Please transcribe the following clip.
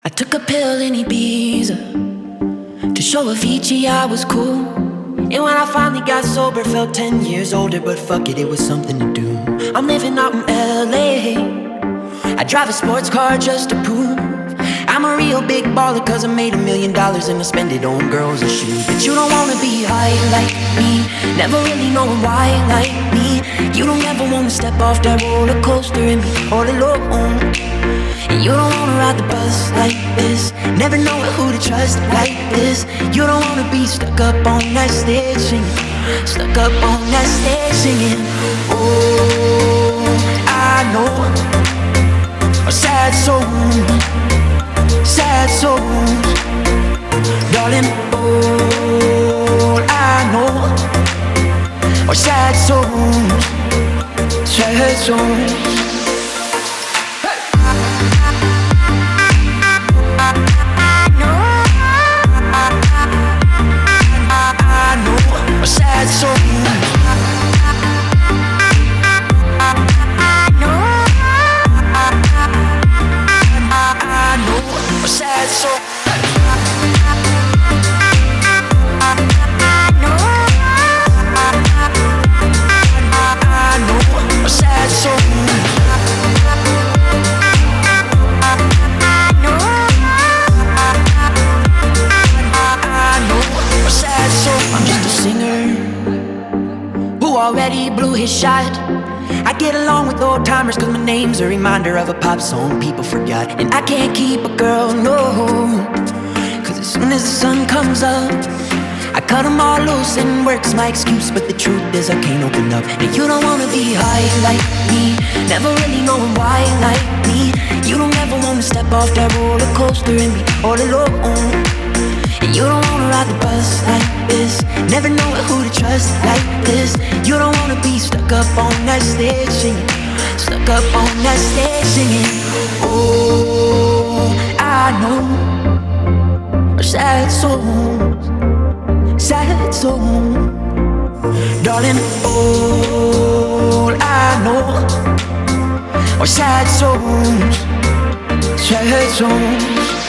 I took a pill in Ibiza to show Avicii I was cool. And when I finally got sober, felt 10 years older. But fuck it, it was something to do. I'm living out in LA. I drive a sports car just to prove I'm a real big baller, cause I made $1 million and I spend it on girls and shoes. But you don't wanna be high like me, never really knowing why like me. You don't ever wanna step off that roller coaster and be all alone. And you don't wanna ride the bus like this, never know who to trust like this. You don't wanna be stuck up on that stage singing, stuck up on that stage singing. Oh, I know a sad soul, sad souls, darling. All I know are sad souls, sad souls. Sad soul. I know a sad soul. I know a sad soul. I'm just a singer who already blew his shot. I get along with old timers cause my name's a reminder of a pop song people forgot. And I can't keep a girl, no, cause as soon as the sun comes up I cut them all loose and work's my excuse. But the truth is I can't open up. And you don't wanna be high like me, never really knowing why like me. You don't ever wanna step off that roller coaster and be all alone. And you don't wanna ride the bus like this, never know who to trust like this. You don't wanna be stuck up on that stage singing, stuck up on that stage singing. Oh, I know are sad souls, sad souls, darling. All I know are sad souls, sad souls.